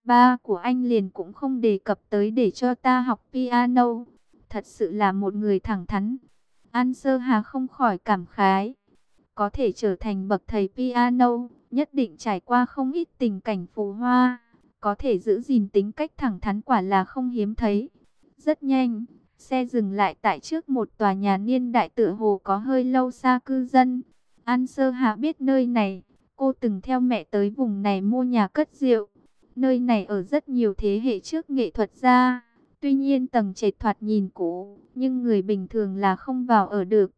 Ba của anh liền cũng không đề cập tới để cho ta học piano. Thật sự là một người thẳng thắn. An Sơ Hà không khỏi cảm khái. Có thể trở thành bậc thầy piano, nhất định trải qua không ít tình cảnh phù hoa. Có thể giữ gìn tính cách thẳng thắn quả là không hiếm thấy. Rất nhanh, xe dừng lại tại trước một tòa nhà niên đại tựa hồ có hơi lâu xa cư dân. An Sơ Hà biết nơi này, cô từng theo mẹ tới vùng này mua nhà cất rượu. Nơi này ở rất nhiều thế hệ trước nghệ thuật gia. Tuy nhiên tầng trệt thoạt nhìn cũ, nhưng người bình thường là không vào ở được.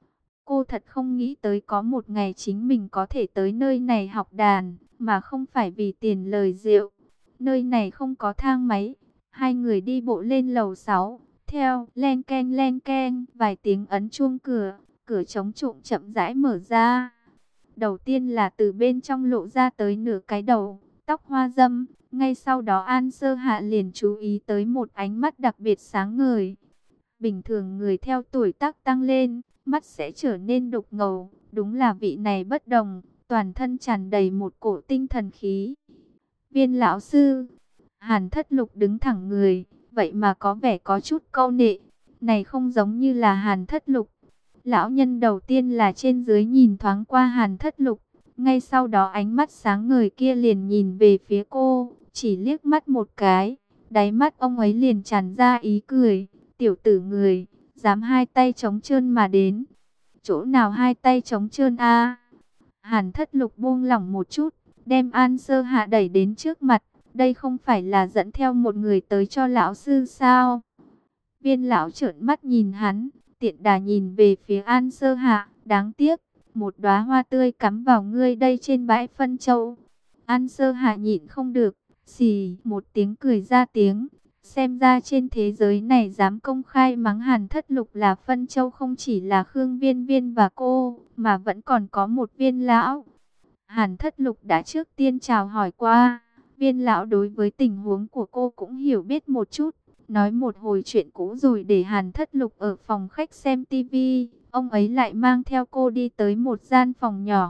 Cô thật không nghĩ tới có một ngày chính mình có thể tới nơi này học đàn, mà không phải vì tiền lời rượu. Nơi này không có thang máy. Hai người đi bộ lên lầu 6, theo len keng, vài tiếng ấn chuông cửa, cửa chống trộm chậm rãi mở ra. Đầu tiên là từ bên trong lộ ra tới nửa cái đầu, tóc hoa dâm. Ngay sau đó An Sơ Hạ liền chú ý tới một ánh mắt đặc biệt sáng ngời. Bình thường người theo tuổi tác tăng lên, mắt sẽ trở nên đục ngầu. Đúng là vị này bất đồng, toàn thân tràn đầy một cổ tinh thần khí. Viên lão sư, Hàn Thất Lục đứng thẳng người, vậy mà có vẻ có chút câu nệ. Này không giống như là Hàn Thất Lục. Lão nhân đầu tiên là trên dưới nhìn thoáng qua Hàn Thất Lục. Ngay sau đó ánh mắt sáng ngời kia liền nhìn về phía cô, chỉ liếc mắt một cái. Đáy mắt ông ấy liền tràn ra ý cười. Tiểu tử người, dám hai tay trống trơn mà đến. Chỗ nào hai tay trống trơn a? Hàn Thất Lục buông lỏng một chút, đem An Sơ Hạ đẩy đến trước mặt. Đây không phải là dẫn theo một người tới cho lão sư sao? Viên lão trợn mắt nhìn hắn, tiện đà nhìn về phía An Sơ Hạ. Đáng tiếc, một đóa hoa tươi cắm vào ngươi đây trên bãi phân châu. An Sơ Hạ nhịn không được, xì một tiếng cười ra tiếng. Xem ra trên thế giới này dám công khai mắng Hàn Thất Lục là phân châu không chỉ là Khương Viên Viên và cô, mà vẫn còn có một Viên lão. Hàn Thất Lục đã trước tiên chào hỏi qua. Viên lão đối với tình huống của cô cũng hiểu biết một chút. Nói một hồi chuyện cũ rồi để Hàn Thất Lục ở phòng khách xem tivi. Ông ấy lại mang theo cô đi tới một gian phòng nhỏ.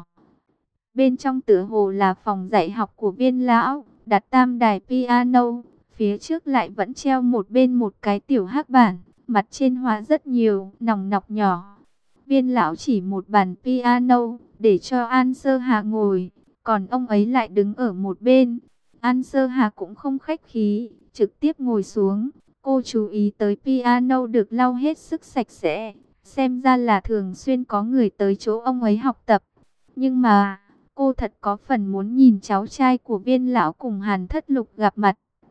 Bên trong tựa hồ là phòng dạy học của Viên lão, đặt tam đài piano. Phía trước lại vẫn treo một bên một cái tiểu hắc bản, mặt trên hóa rất nhiều nòng nọc nhỏ. Viên lão chỉ một bàn piano để cho An Sơ Hà ngồi, còn ông ấy lại đứng ở một bên. An Sơ Hà cũng không khách khí, trực tiếp ngồi xuống. Cô chú ý tới piano được lau hết sức sạch sẽ, xem ra là thường xuyên có người tới chỗ ông ấy học tập. Nhưng mà, cô thật có phần muốn nhìn cháu trai của Viên lão cùng Hàn Thất Lục gặp mặt.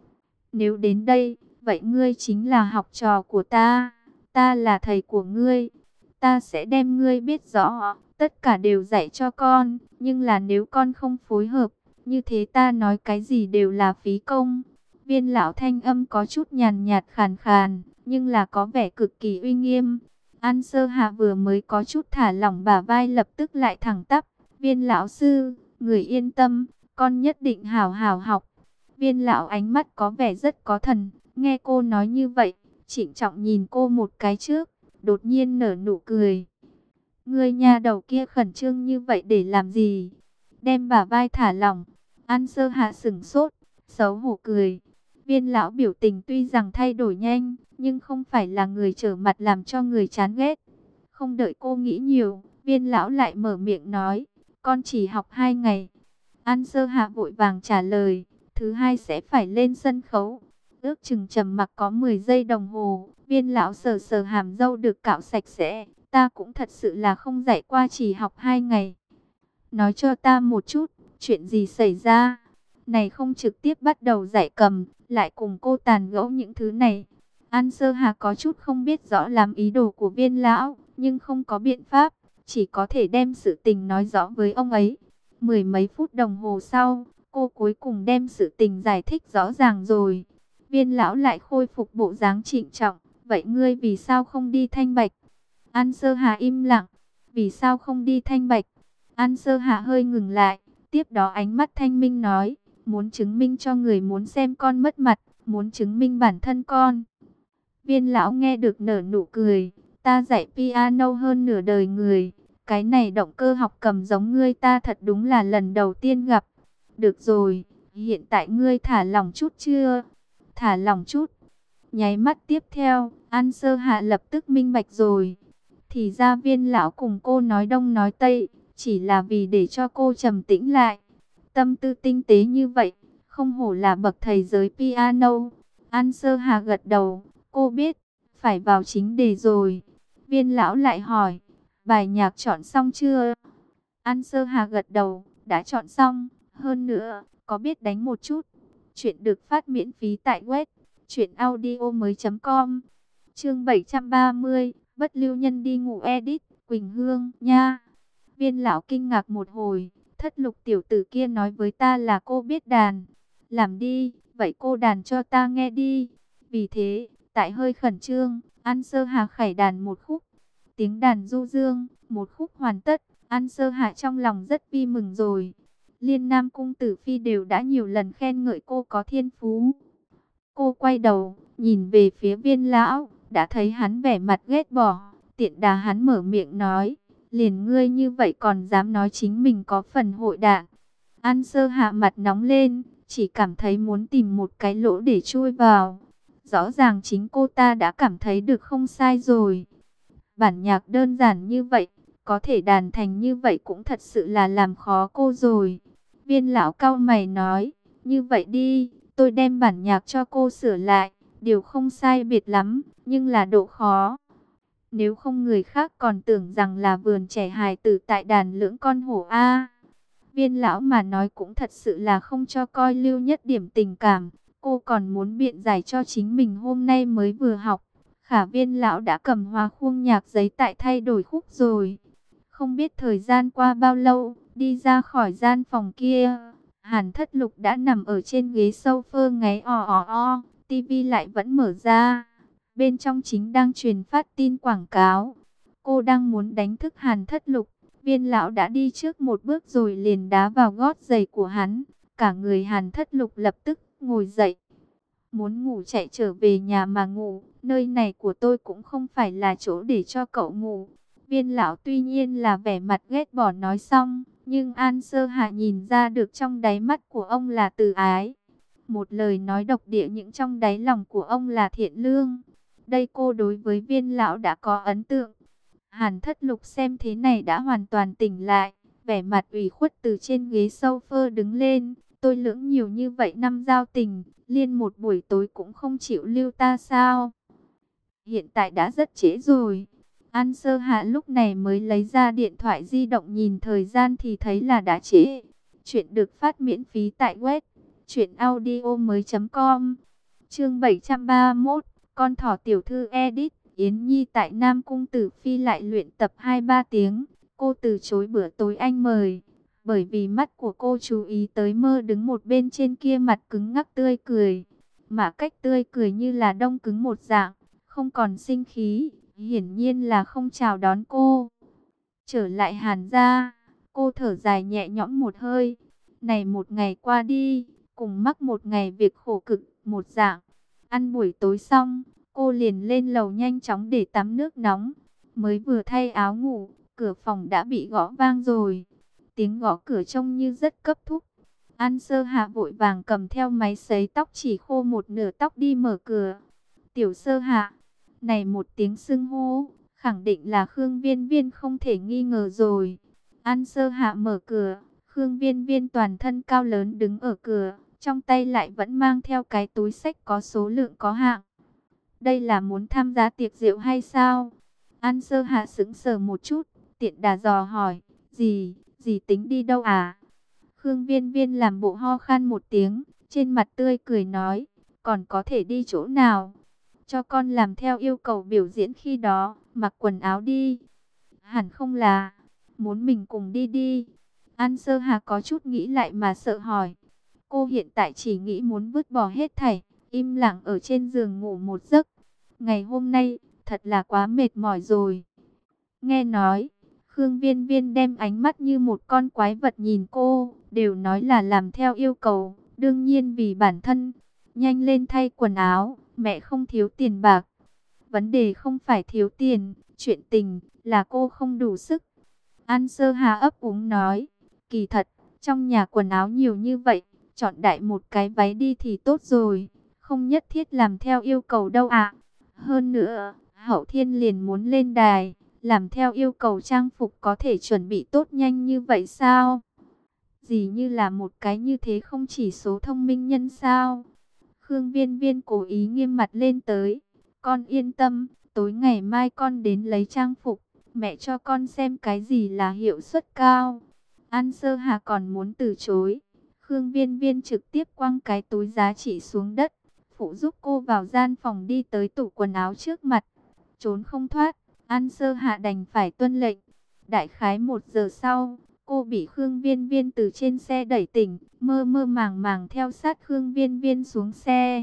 Nếu đến đây, vậy ngươi chính là học trò của ta, ta là thầy của ngươi. Ta sẽ đem ngươi biết rõ, tất cả đều dạy cho con, nhưng là nếu con không phối hợp, như thế ta nói cái gì đều là phí công. Viên lão thanh âm có chút nhàn nhạt khàn khàn, nhưng là có vẻ cực kỳ uy nghiêm. An Sơ Hạ vừa mới có chút thả lỏng bả vai lập tức lại thẳng tắp. Viên lão sư, người yên tâm, con nhất định hảo hảo học. Viên lão ánh mắt có vẻ rất có thần, nghe cô nói như vậy, trịnh trọng nhìn cô một cái trước, đột nhiên nở nụ cười. Ngươi nhà đầu kia khẩn trương như vậy để làm gì? Đem bả vai thả lỏng. An Sơ Hạ sững sốt, xấu hổ cười. Viên lão biểu tình tuy rằng thay đổi nhanh, nhưng không phải là người trở mặt làm cho người chán ghét. Không đợi cô nghĩ nhiều, Viên lão lại mở miệng nói, con chỉ học 2 ngày. An Sơ Hạ vội vàng trả lời, thứ hai sẽ phải lên sân khấu. Ước chừng trầm mặc có 10 giây đồng hồ, Viên lão sờ sờ hàm râu được cạo sạch sẽ. Ta cũng thật sự là không dạy qua, chỉ học 2 ngày. Nói cho ta một chút, chuyện gì xảy ra? Này không trực tiếp bắt đầu dạy cầm, lại cùng cô tàn gẫu những thứ này. An Sơ Hà có chút không biết rõ lắm ý đồ của Viên lão, nhưng không có biện pháp, chỉ có thể đem sự tình nói rõ với ông ấy. Mười mấy phút đồng hồ sau, cô cuối cùng đem sự tình giải thích rõ ràng rồi. Viên lão lại khôi phục bộ dáng trịnh trọng, vậy ngươi vì sao không đi Thanh Bạch? An Sơ Hà im lặng, vì sao không đi Thanh Bạch? An Sơ Hà hơi ngừng lại, tiếp đó ánh mắt thanh minh nói, muốn chứng minh cho người muốn xem con mất mặt, muốn chứng minh bản thân con. Viên lão nghe được nở nụ cười, ta dạy piano hơn nửa đời người, cái này động cơ học cầm giống ngươi ta thật đúng là lần đầu tiên gặp. Được rồi, Hiện tại ngươi thả lỏng chút chưa? Thả lỏng chút. Nháy mắt tiếp theo, An Sơ Hạ lập tức minh bạch rồi. Thì ra Viên lão cùng cô nói đông nói tây, chỉ là vì để cho cô trầm tĩnh lại. Tâm tư tinh tế như vậy, không hổ là bậc thầy giới piano. An Sơ Hà gật đầu, cô biết, phải vào chính đề rồi. Viên lão lại hỏi, bài nhạc chọn xong chưa? An Sơ Hà gật đầu, đã chọn xong, hơn nữa, có biết đánh một chút. Chuyện được phát miễn phí tại web truyệnaudiomoi.com. Chương 730, bất lưu nhân đi ngủ edit, Quỳnh Hương nha. Viên lão kinh ngạc một hồi, Thất Lục tiểu tử kia nói với ta là cô biết đàn. Làm đi, vậy cô đàn cho ta nghe đi. Vì thế, tại hơi khẩn trương, An Sơ Hà khải đàn một khúc. Tiếng đàn du dương, một khúc hoàn tất, An Sơ Hà trong lòng rất vui mừng rồi. Liên Nam cung tử phi đều đã nhiều lần khen ngợi cô có thiên phú. Cô quay đầu, nhìn về phía Viên lão, đã thấy hắn vẻ mặt ghét bỏ, tiện đà hắn mở miệng nói, liền ngươi như vậy còn dám nói chính mình có phần hội đạn. An Sơ Hạ mặt nóng lên, chỉ cảm thấy muốn tìm một cái lỗ để chui vào. Rõ ràng chính cô ta đã cảm thấy được không sai rồi. Bản nhạc đơn giản như vậy, có thể đàn thành như vậy cũng thật sự là làm khó cô rồi. Viên lão cau mày nói, như vậy đi, tôi đem bản nhạc cho cô sửa lại, điều không sai biệt lắm, nhưng là độ khó. Nếu không người khác còn tưởng rằng là vườn trẻ hài tử tại đàn lưỡng con hổ A. Viên lão mà nói cũng thật sự là không cho coi lưu nhất điểm tình cảm. Cô còn muốn biện giải cho chính mình hôm nay mới vừa học. Khả Viên lão đã cầm hoa khuôn nhạc giấy tại thay đổi khúc rồi. Không biết thời gian qua bao lâu, đi ra khỏi gian phòng kia, Hàn Thất Lục đã nằm ở trên ghế sofa ngáy ò ò o, tivi lại vẫn mở ra. Bên trong chính đang truyền phát tin quảng cáo. Cô đang muốn đánh thức Hàn Thất Lục, Viên lão đã đi trước một bước rồi liền đá vào gót giày của hắn. Cả người Hàn Thất Lục lập tức ngồi dậy. Muốn ngủ chạy trở về nhà mà ngủ, nơi này của tôi cũng không phải là chỗ để cho cậu ngủ. Viên lão tuy nhiên là vẻ mặt ghét bỏ nói xong, nhưng An Sơ Hạ nhìn ra được trong đáy mắt của ông là từ ái. Một lời nói độc địa những trong đáy lòng của ông là thiện lương. Đây cô đối với Viên lão đã có ấn tượng. Hàn Thất Lục xem thế này đã hoàn toàn tỉnh lại, vẻ mặt ủy khuất từ trên ghế sofa đứng lên. Tôi lưỡng nhiều như vậy năm giao tình, liên một buổi tối cũng không chịu lưu ta sao? Hiện tại đã rất trễ rồi. An Sơ Hạ lúc này mới lấy ra điện thoại di động nhìn thời gian thì thấy là đã trễ. Chuyện được phát miễn phí tại web truyệnaudiomoi.com. Chương 731, con thỏ tiểu thư edit. Yến Nhi tại Nam Cung Tử Phi lại luyện tập 2-3 tiếng. Cô từ chối bữa tối anh mời. Bởi vì mắt của cô chú ý tới Mơ đứng một bên trên kia mặt cứng ngắc tươi cười. Mà cách tươi cười như là đông cứng một dạng, không còn sinh khí, hiển nhiên là không chào đón cô. Trở lại Hàn gia, cô thở dài nhẹ nhõm một hơi. Này một ngày qua đi, cùng mắc một ngày việc khổ cực một dạng. Ăn buổi tối xong, cô liền lên lầu nhanh chóng để tắm nước nóng. Mới vừa thay áo ngủ, cửa phòng đã bị gõ vang rồi. Tiếng gõ cửa trông như rất cấp thúc. An Sơ Hạ vội vàng cầm theo máy sấy tóc chỉ khô một nửa tóc đi mở cửa. Tiểu Sơ Hạ, này một tiếng xưng hô, khẳng định là Khương Viên Viên không thể nghi ngờ rồi. An Sơ Hạ mở cửa, Khương Viên Viên toàn thân cao lớn đứng ở cửa, trong tay lại vẫn mang theo cái túi xách có số lượng có hạn. Đây là muốn tham gia tiệc rượu hay sao? An Sơ Hạ sững sờ một chút, tiện đà dò hỏi, dì tính đi đâu à? Khương Viên Viên làm bộ ho khan một tiếng, trên mặt tươi cười nói, còn có thể đi chỗ nào? Cho con làm theo yêu cầu biểu diễn khi đó, mặc quần áo đi. Hẳn không là, muốn mình cùng đi đi. An Sơ Hà có chút nghĩ lại mà sợ hỏi. Cô hiện tại chỉ nghĩ muốn vứt bỏ hết thảy, im lặng ở trên giường ngủ một giấc. Ngày hôm nay, thật là quá mệt mỏi rồi. Nghe nói, Khương Viên Viên đem ánh mắt như một con quái vật nhìn cô, đều nói là làm theo yêu cầu, đương nhiên vì bản thân. Nhanh lên thay quần áo, mẹ không thiếu tiền bạc. Vấn đề không phải thiếu tiền, chuyện tình là cô không đủ sức. An Sơ Hà ấp úng nói, kỳ thật, trong nhà quần áo nhiều như vậy, chọn đại một cái váy đi thì tốt rồi, không nhất thiết làm theo yêu cầu đâu ạ. Hơn nữa, Hậu Thiên liền muốn lên đài, làm theo yêu cầu trang phục có thể chuẩn bị tốt nhanh như vậy sao? Gì như là một cái như thế không chỉ số thông minh nhân sao? Khương Viên Viên cố ý nghiêm mặt lên tới. Con yên tâm, tối ngày mai con đến lấy trang phục, mẹ cho con xem cái gì là hiệu suất cao. An Sơ Hà còn muốn từ chối. Khương Viên Viên trực tiếp quăng cái túi giá trị xuống đất, phụ giúp cô vào gian phòng đi tới tủ quần áo trước mặt. Trốn không thoát, An Sơ Hạ đành phải tuân lệnh. Đại khái 1 giờ sau, cô bị Khương Viên Viên từ trên xe đẩy tỉnh, mơ mơ màng màng theo sát Khương Viên Viên xuống xe.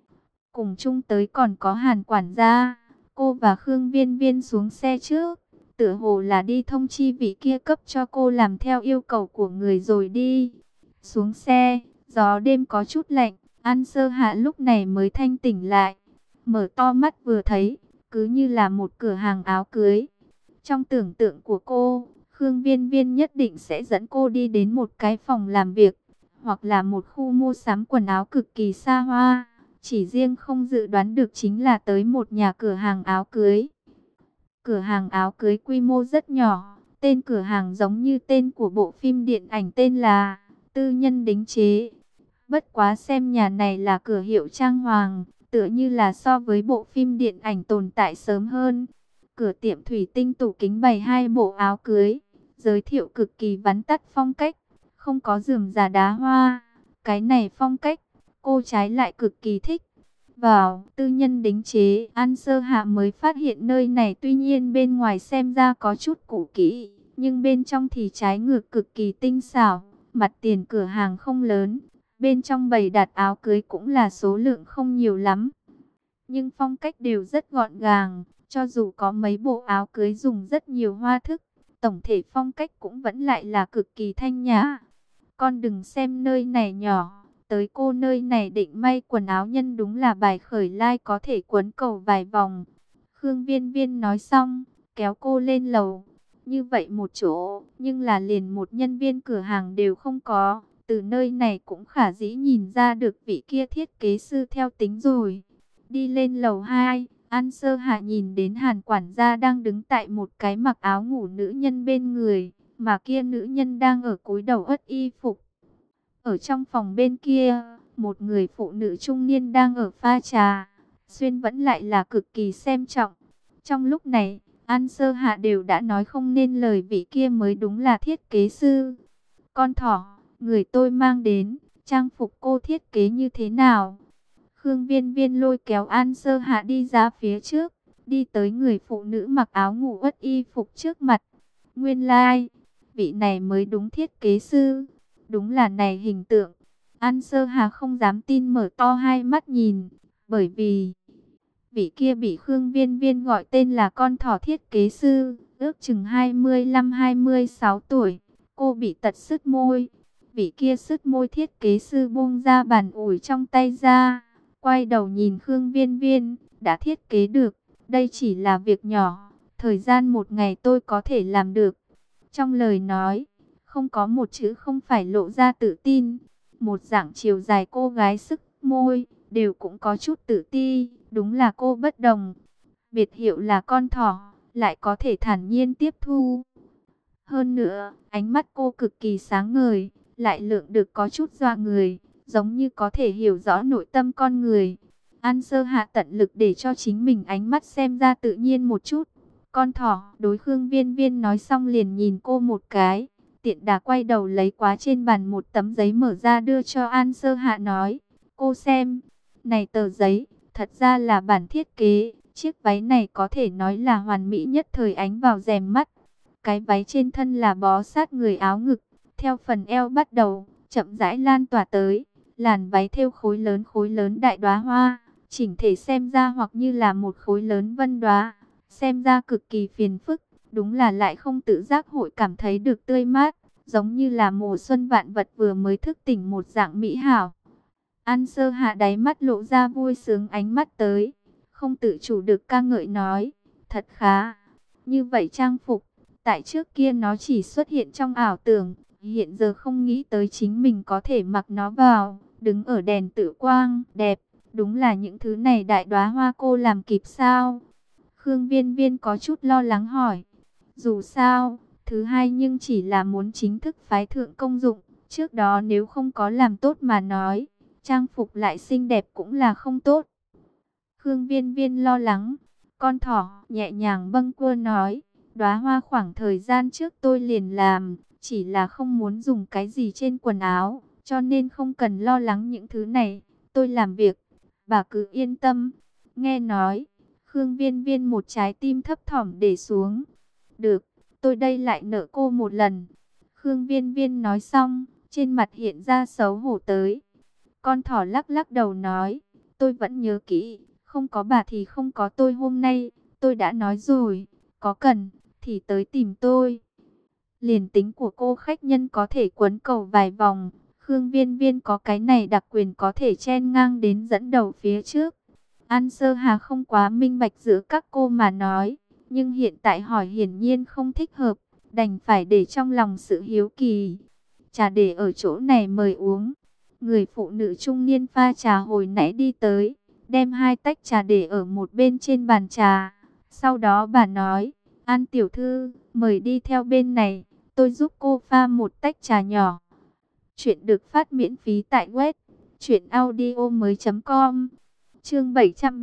Cùng chung tới còn có Hàn quản gia. Cô và Khương Viên Viên xuống xe trước, tựa hồ là đi thông chi vị kia cấp cho cô làm theo yêu cầu của người rồi đi. Xuống xe, gió đêm có chút lạnh, An Sơ Hạ lúc này mới thanh tỉnh lại. Mở to mắt vừa thấy, cứ như là một cửa hàng áo cưới. Trong tưởng tượng của cô, Khương Viên Viên nhất định sẽ dẫn cô đi đến một cái phòng làm việc, hoặc là một khu mua sắm quần áo cực kỳ xa hoa. Chỉ riêng không dự đoán được chính là tới một nhà cửa hàng áo cưới. Cửa hàng áo cưới quy mô rất nhỏ, tên cửa hàng giống như tên của bộ phim điện ảnh tên là Tư Nhân Đính Chế. Bất quá xem nhà này là cửa hiệu trang hoàng, tựa như là so với bộ phim điện ảnh tồn tại sớm hơn. Cửa tiệm thủy tinh tủ kính bày 2 bộ áo cưới, giới thiệu cực kỳ vắn tắt phong cách, không có rườm rà đá hoa. Cái này phong cách, cô trái lại cực kỳ thích. Vào Tư Nhân Đính Chế, An Sơ Hạ mới phát hiện nơi này tuy nhiên bên ngoài xem ra có chút cũ kỹ, nhưng bên trong thì trái ngược cực kỳ tinh xảo. Mặt tiền cửa hàng không lớn, bên trong bày đặt áo cưới cũng là số lượng không nhiều lắm, nhưng phong cách đều rất gọn gàng. Cho dù có mấy bộ áo cưới dùng rất nhiều hoa thức, tổng thể phong cách cũng vẫn lại là cực kỳ thanh nhã. Con đừng xem nơi này nhỏ, tới cô nơi này định may quần áo nhân đúng là bài khởi lai có thể quấn cầu vài vòng. Khương Viên Viên nói xong, kéo cô lên lầu. Như vậy một chỗ, nhưng là liền một nhân viên cửa hàng đều không có. Từ nơi này cũng khả dĩ nhìn ra được vị kia thiết kế sư theo tính rồi. Đi lên lầu 2, An Sơ Hạ nhìn đến Hàn quản gia đang đứng tại một cái mặc áo ngủ nữ nhân bên người, mà kia nữ nhân đang ở cúi đầu ất y phục. Ở trong phòng bên kia, một người phụ nữ trung niên đang ở pha trà, xuyên vẫn lại là cực kỳ xem trọng. Trong lúc này, An Sơ Hạ đều đã nói không nên lời, vị kia mới đúng là thiết kế sư. Con thỏ, người tôi mang đến, trang phục cô thiết kế như thế nào? Khương Viên Viên lôi kéo An Sơ Hạ đi ra phía trước, đi tới người phụ nữ mặc áo ngủ ất y phục trước mặt. Nguyên lai, vị này mới đúng thiết kế sư, đúng là này hình tượng. An Sơ Hà không dám tin, mở to hai mắt nhìn, bởi vì vị kia bị Khương Viên Viên gọi tên là con thỏ thiết kế sư, ước chừng 25-26 tuổi, cô bị tật sứt môi. Vị kia sứt môi thiết kế sư buông ra bàn ủi trong tay ra, quay đầu nhìn Khương Viên Viên, đã thiết kế được, đây chỉ là việc nhỏ, thời gian 1 ngày tôi có thể làm được. Trong lời nói, không có một chữ không phải lộ ra tự tin. Một dạng chiều dài cô gái sức môi, đều cũng có chút tự ti, đúng là cô bất đồng. Biệt hiệu là con thỏ, lại có thể thản nhiên tiếp thu. Hơn nữa, ánh mắt cô cực kỳ sáng ngời, lại lượng được có chút dọa người, giống như có thể hiểu rõ nội tâm con người. An Sơ Hạ tận lực để cho chính mình ánh mắt xem ra tự nhiên một chút. Con thỏ, đối Khương Viên Viên nói xong liền nhìn cô một cái, tiện đà quay đầu lấy quá trên bàn một tấm giấy mở ra đưa cho An Sơ Hạ nói, cô xem, này tờ giấy, thật ra là bản thiết kế, chiếc váy này có thể nói là hoàn mỹ nhất thời ánh vào rèm mắt. Cái váy trên thân là bó sát người áo ngực, theo phần eo bắt đầu, chậm rãi lan tỏa tới, làn váy thêu khối lớn đại đóa hoa, chỉnh thể xem ra hoặc như là một khối lớn vân đóa, xem ra cực kỳ phiền phức, đúng là lại không tự giác hội cảm thấy được tươi mát, giống như là mùa xuân vạn vật vừa mới thức tỉnh một dạng mỹ hảo. An Sơ Hạ đáy mắt lộ ra vui sướng, ánh mắt tới, không tự chủ được ca ngợi nói, thật khá. Như vậy trang phục, tại trước kia nó chỉ xuất hiện trong ảo tưởng, Hiện giờ không nghĩ tới chính mình có thể mặc nó vào, đứng ở đèn tự quang, đẹp. Đúng là những thứ này đại đóa hoa cô làm kịp sao? Khương Viên Viên có chút lo lắng hỏi. Dù sao, thứ hai nhưng chỉ là muốn chính thức phái thượng công dụng. Trước đó nếu không có làm tốt mà nói, trang phục lại xinh đẹp cũng là không tốt. Khương Viên Viên lo lắng. Con thỏ nhẹ nhàng bâng quơ nói. Đóa hoa khoảng thời gian trước tôi liền làm, chỉ là không muốn dùng cái gì trên quần áo, cho nên không cần lo lắng những thứ này. Tôi làm việc, bà cứ yên tâm. Nghe nói, Khương Viên Viên một trái tim thấp thỏm để xuống. Được, tôi đây lại nợ cô một lần. Khương Viên Viên nói xong, trên mặt hiện ra xấu hổ tới. Con thỏ lắc lắc đầu nói, tôi vẫn nhớ kỹ, không có bà thì không có tôi hôm nay. Tôi đã nói rồi, có cần thì tới tìm tôi. Liền tính của cô khách nhân có thể quấn cầu vài vòng, Khương Viên Viên có cái này đặc quyền có thể chen ngang đến dẫn đầu phía trước. An Sơ Hà không quá minh bạch giữa các cô mà nói, nhưng hiện tại hỏi hiển nhiên không thích hợp, đành phải để trong lòng sự hiếu kỳ. Trà để ở chỗ này mời uống. Người phụ nữ trung niên pha trà hồi nãy đi tới, đem 2 tách trà để ở một bên trên bàn trà. Sau đó bà nói, An tiểu thư, mời đi theo bên này, tôi giúp cô pha một tách trà nhỏ. Chuyện được phát miễn phí tại web truyệnaudiomoi.com. Chương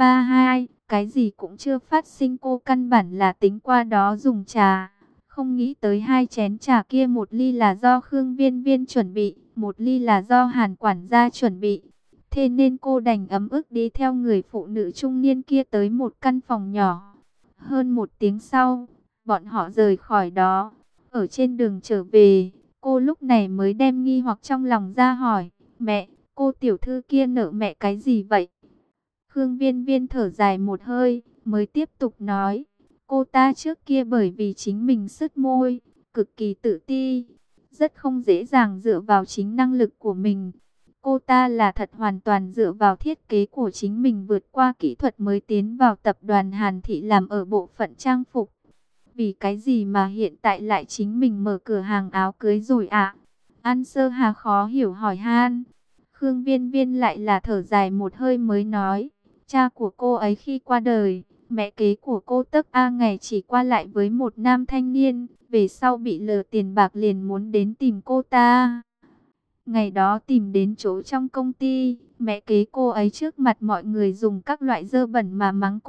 732, cái gì cũng chưa phát sinh, cô căn bản là tính qua đó dùng trà. Không nghĩ tới 2 chén trà kia, 1 ly là do Khương Viên Viên chuẩn bị, 1 ly là do Hàn quản gia chuẩn bị. Thế nên cô đành ấm ức đi theo người phụ nữ trung niên kia tới một căn phòng nhỏ. Hơn 1 tiếng sau, bọn họ rời khỏi đó. Ở trên đường trở về, cô lúc này mới đem nghi hoặc trong lòng ra hỏi, mẹ, cô tiểu thư kia nợ mẹ cái gì vậy? Khương Viên Viên thở dài một hơi, mới tiếp tục nói, cô ta trước kia bởi vì chính mình sứt môi, cực kỳ tự ti, rất không dễ dàng dựa vào chính năng lực của mình. Cô ta là thật hoàn toàn dựa vào thiết kế của chính mình vượt qua kỹ thuật mới tiến vào tập đoàn Hàn Thị làm ở bộ phận trang phục. Vì cái gì mà hiện tại lại chính mình mở cửa hàng áo cưới rồi ạ? An Sơ Hà khó hiểu hỏi han. Khương Viên Viên lại là thở dài một hơi mới nói, cha của cô ấy khi qua đời, mẹ kế của cô Tấc A ngày chỉ qua lại với một nam thanh niên, về sau bị lừa tiền bạc liền muốn đến tìm cô ta. Ngày đó tìm đến chỗ trong công ty, mẹ kế cô ấy trước mặt mọi người dùng các loại dơ bẩn mà mắng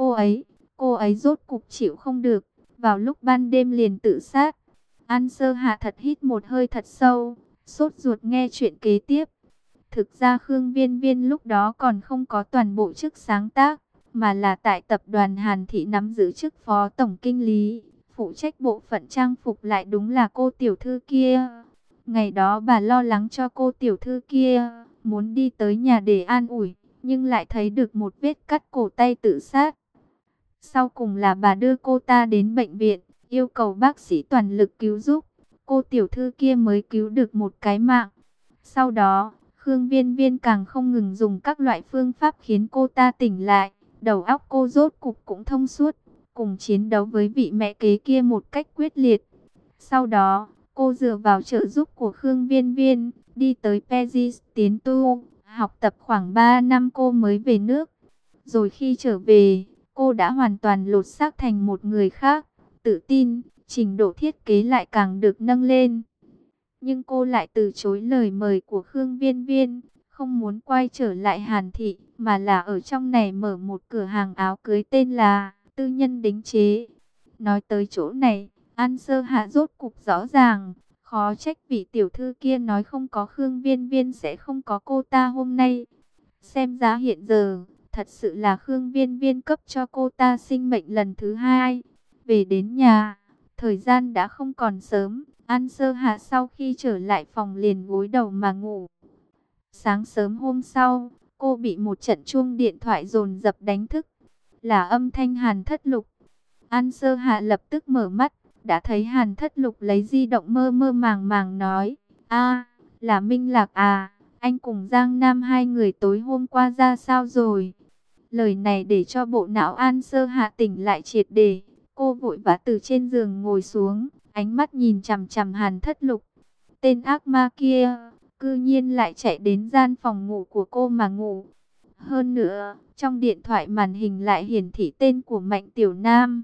cô ấy rốt cục chịu không được, vào lúc ban đêm liền tự sát. An Sơ Hạ thật hít một hơi thật sâu, sốt ruột nghe chuyện kế tiếp. Thực ra Khương Viên Viên lúc đó còn không có toàn bộ chức sáng tác, mà là tại tập đoàn Hàn Thị nắm giữ chức phó tổng kinh lý, phụ trách bộ phận trang phục lại đúng là cô tiểu thư kia. Ngày đó bà lo lắng cho cô tiểu thư kia, muốn đi tới nhà để an ủi, nhưng lại thấy được một vết cắt cổ tay tự sát. Sau cùng là bà đưa cô ta đến bệnh viện, yêu cầu bác sĩ toàn lực cứu giúp, cô tiểu thư kia mới cứu được một cái mạng. Sau đó, Khương Viên Viên càng không ngừng dùng các loại phương pháp khiến cô ta tỉnh lại, đầu óc cô rốt cục cũng thông suốt, cùng chiến đấu với vị mẹ kế kia một cách quyết liệt. Sau đó, cô dựa vào trợ giúp của Khương Viên Viên, đi tới Paris tiến tu, học tập khoảng 3 năm cô mới về nước. Rồi khi trở về, cô đã hoàn toàn lột xác thành một người khác, tự tin, trình độ thiết kế lại càng được nâng lên. Nhưng cô lại từ chối lời mời của Khương Viên Viên, không muốn quay trở lại Hàn Thị, mà là ở trong này mở một cửa hàng áo cưới tên là Tư Nhân Đính Chế. Nói tới chỗ này, An Sơ Hạ rốt cục rõ ràng, khó trách vị tiểu thư kia nói không có Khương Viên Viên sẽ không có cô ta hôm nay. Xem ra hiện giờ, thật sự là Khương Viên Viên cấp cho cô ta sinh mệnh lần thứ 2. Về đến nhà, thời gian đã không còn sớm. An Sơ Hạ sau khi trở lại phòng liền gối đầu mà ngủ. Sáng sớm hôm sau, cô bị một trận chuông điện thoại dồn dập đánh thức. Là âm thanh Hàn Thất Lục. An Sơ Hạ lập tức mở mắt, đã thấy Hàn Thất Lục lấy di động mơ mơ màng màng nói, a, là Minh Lạc à, anh cùng Giang Nam hai người tối hôm qua ra sao rồi? Lời này để cho bộ não An Sơ Hạ tỉnh lại triệt để, cô vội vã từ trên giường ngồi xuống, ánh mắt nhìn chằm chằm Hàn Thất Lục. Tên ác ma kia, cư nhiên lại chạy đến gian phòng ngủ của cô mà ngủ. Hơn nữa, trong điện thoại màn hình lại hiển thị tên của Mạnh Tiểu Nam.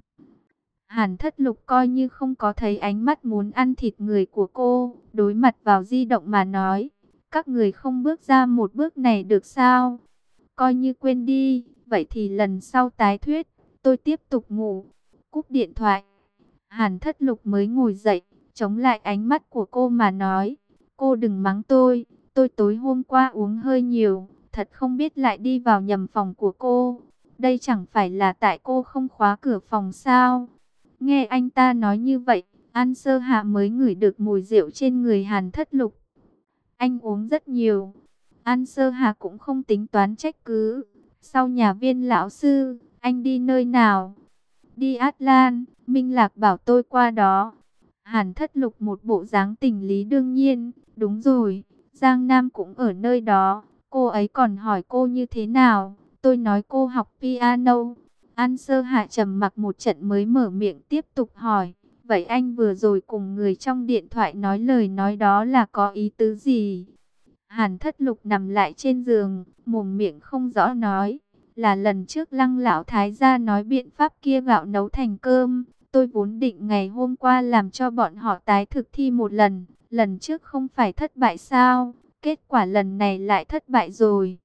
Hàn Thất Lục coi như không có thấy ánh mắt muốn ăn thịt người của cô, đối mặt vào di động mà nói, các người không bước ra một bước này được sao? Coi như quên đi, vậy thì lần sau tái thuyết, tôi tiếp tục ngủ. Cúp điện thoại, Hàn Thất Lục mới ngồi dậy, chống lại ánh mắt của cô mà nói, cô đừng mắng tôi tối hôm qua uống hơi nhiều, thật không biết lại đi vào nhầm phòng của cô. Đây chẳng phải là tại cô không khóa cửa phòng sao? Nghe anh ta nói như vậy, An Sơ Hạ mới ngửi được mùi rượu trên người Hàn Thất Lục. Anh uống rất nhiều. An Sơ Hạ cũng không tính toán trách cứ. Sau nhà Viên lão sư, anh đi nơi nào? Đi Atlan, Minh Lạc bảo tôi qua đó. Hàn Thất Lục một bộ dáng tình lý đương nhiên. Đúng rồi, Giang Nam cũng ở nơi đó. Cô ấy còn hỏi cô như thế nào? Tôi nói cô học piano. An Sơ Hạ trầm mặc một trận mới mở miệng tiếp tục hỏi. Vậy anh vừa rồi cùng người trong điện thoại nói lời nói đó là có ý tứ gì? Hàn Thất Lục nằm lại trên giường, mồm miệng không rõ nói. Là lần trước Lăng lão thái gia nói biện pháp kia gạo nấu thành cơm. Tôi vốn định ngày hôm qua làm cho bọn họ tái thực thi một lần. Lần trước không phải thất bại sao? Kết quả lần này lại thất bại rồi.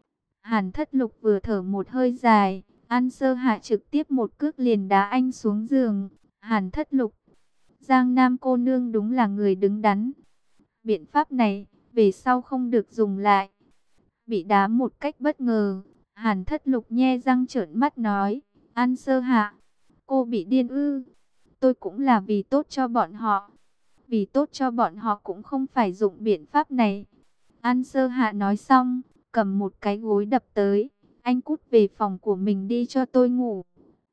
Hàn Thất Lục vừa thở một hơi dài. An Sơ Hạ trực tiếp một cước liền đá anh xuống giường. Hàn Thất Lục, Giang Nam cô nương đúng là người đứng đắn. Biện pháp này, về sau không được dùng lại. Bị đá một cách bất ngờ, Hàn Thất Lục nhe răng trợn mắt nói, An Sơ Hạ, cô bị điên ư? Tôi cũng là vì tốt cho bọn họ. Vì tốt cho bọn họ cũng không phải dụng biện pháp này. An Sơ Hạ nói xong, cầm một cái gối đập tới. Anh cút về phòng của mình đi cho tôi ngủ.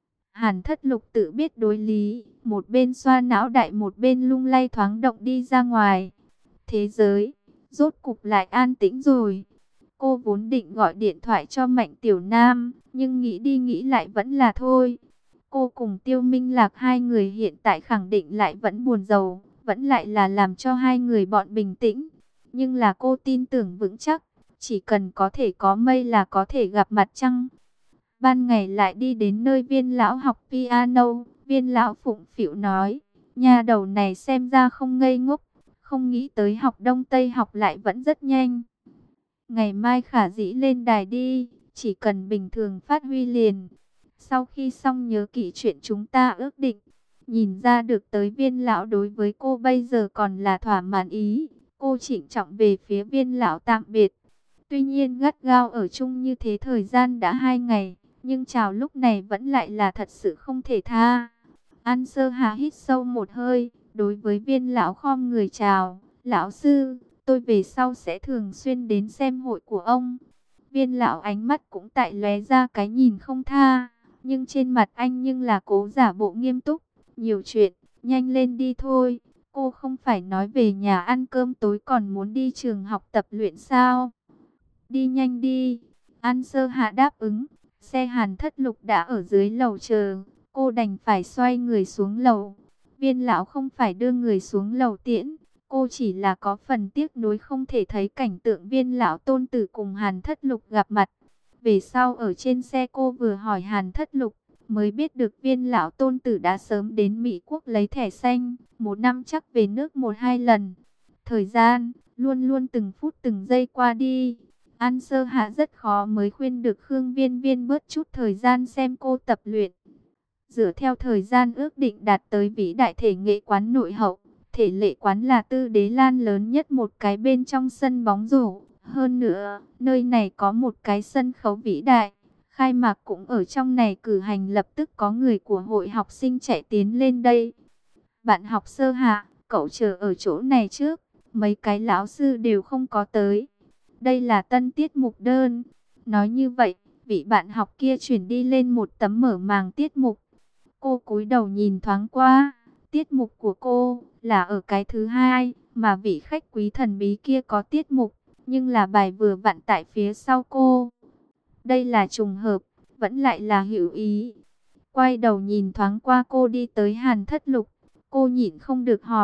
Hàn Thất Lục tự biết đối lý, một bên xoa não đại một bên lung lay thoáng động đi ra ngoài. Thế giới, rốt cục lại an tĩnh rồi. Cô vốn định gọi điện thoại cho Mạnh Tiểu Nam, nhưng nghĩ đi nghĩ lại vẫn là thôi. Cô cùng Tiêu Minh Lạc hai người hiện tại khẳng định lại vẫn buồn rầu, vẫn lại là làm cho hai người bọn bình tĩnh. Nhưng là cô tin tưởng vững chắc, chỉ cần có thể có mây là có thể gặp mặt trăng. Ban ngày lại đi đến nơi Viên lão học piano, Viên lão phụng phịu nói, nhà đầu này xem ra không ngây ngốc, không nghĩ tới học Đông Tây học lại vẫn rất nhanh. Ngày mai khả dĩ lên đài đi, chỉ cần bình thường phát huy liền. Sau khi xong nhớ kỹ chuyện chúng ta ước định. Nhìn ra được tới Viên lão đối với cô bây giờ còn là thỏa mãn ý. Cô trịnh trọng về phía Viên lão tạm biệt. Tuy nhiên gắt gao ở chung như thế thời gian đã 2 ngày. Nhưng chào lúc này vẫn lại là thật sự không thể tha. An Sơ Hà hít sâu một hơi. Đối với Viên lão khom người chào. Lão sư, tôi về sau sẽ thường xuyên đến xem hội của ông. Viên lão ánh mắt cũng tại lóe ra cái nhìn không tha. Nhưng trên mặt anh nhưng là cố giả bộ nghiêm túc. Nhiều chuyện, nhanh lên đi thôi. Cô không phải nói về nhà ăn cơm tối còn muốn đi trường học tập luyện sao? Đi nhanh đi. An Sơ Hạ đáp ứng. Xe Hàn Thất Lục đã ở dưới lầu chờ. Cô đành phải xoay người xuống lầu. Viên lão không phải đưa người xuống lầu tiễn. Cô chỉ là có phần tiếc nuối không thể thấy cảnh tượng Viên lão tôn tử cùng Hàn Thất Lục gặp mặt. Về sau ở trên xe cô vừa hỏi Hàn Thất Lục, mới biết được Viên lão tôn tử đã sớm đến Mỹ Quốc lấy thẻ xanh, một năm chắc về nước 1-2 lần. Thời gian, luôn luôn từng phút từng giây qua đi. An Sơ Hạ rất khó mới khuyên được Khương Viên Viên bớt chút thời gian xem cô tập luyện. Dựa theo thời gian ước định đạt tới vĩ đại thể nghệ quán nội hậu, thể lệ quán là tư đế lan lớn nhất một cái bên trong sân bóng rổ. Hơn nữa, nơi này có một cái sân khấu vĩ đại. Khai mạc cũng ở trong này cử hành, lập tức có người của hội học sinh chạy tiến lên đây. Bạn học Sơ Hạ, cậu chờ ở chỗ này trước. Mấy cái lão sư đều không có tới. Đây là tân tiết mục đơn. Nói như vậy, vị bạn học kia chuyển đi lên một tấm mở màng tiết mục. Cô cúi đầu nhìn thoáng qua. Tiết mục của cô là ở cái thứ hai, mà vị khách quý thần bí kia có tiết mục, nhưng là bài vừa vặn tại phía sau cô. Đây là trùng hợp, vẫn lại là hữu ý. Quay đầu nhìn thoáng qua cô đi tới Hàn Thất Lục, cô nhịn không được hỏi,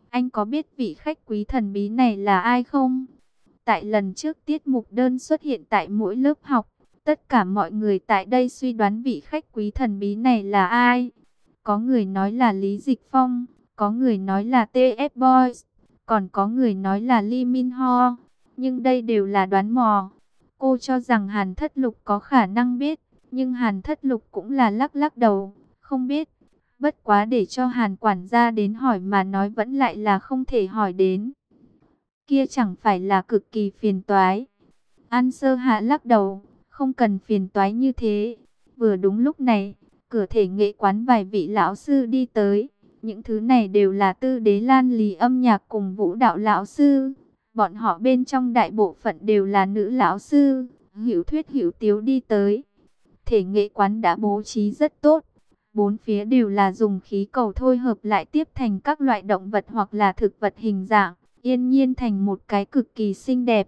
anh có biết vị khách quý thần bí này là ai không? Tại lần trước tiết mục đơn xuất hiện tại mỗi lớp học, tất cả mọi người tại đây suy đoán vị khách quý thần bí này là ai. Có người nói là Lý Dịch Phong, có người nói là TF Boys, còn có người nói là Lee Min Ho. Nhưng đây đều là đoán mò. Cô cho rằng Hàn Thất Lục có khả năng biết, nhưng Hàn Thất Lục cũng là lắc lắc đầu, không biết. Bất quá để cho Hàn quản gia đến hỏi mà nói vẫn lại là không thể hỏi đến. Kia chẳng phải là cực kỳ phiền toái. An Sơ Hạ lắc đầu, không cần phiền toái như thế. Vừa đúng lúc này, cửa thể nghệ quán vài vị lão sư đi tới. Những thứ này đều là Tư Đế Lan Lý âm nhạc cùng vũ đạo lão sư. Bọn họ bên trong đại bộ phận đều là nữ lão sư. Hữu Thuyết Hữu Tiếu đi tới. Thể nghệ quán đã bố trí rất tốt. Bốn phía đều là dùng khí cầu thôi hợp lại tiếp thành các loại động vật hoặc là thực vật hình dạng, yên nhiên thành một cái cực kỳ xinh đẹp.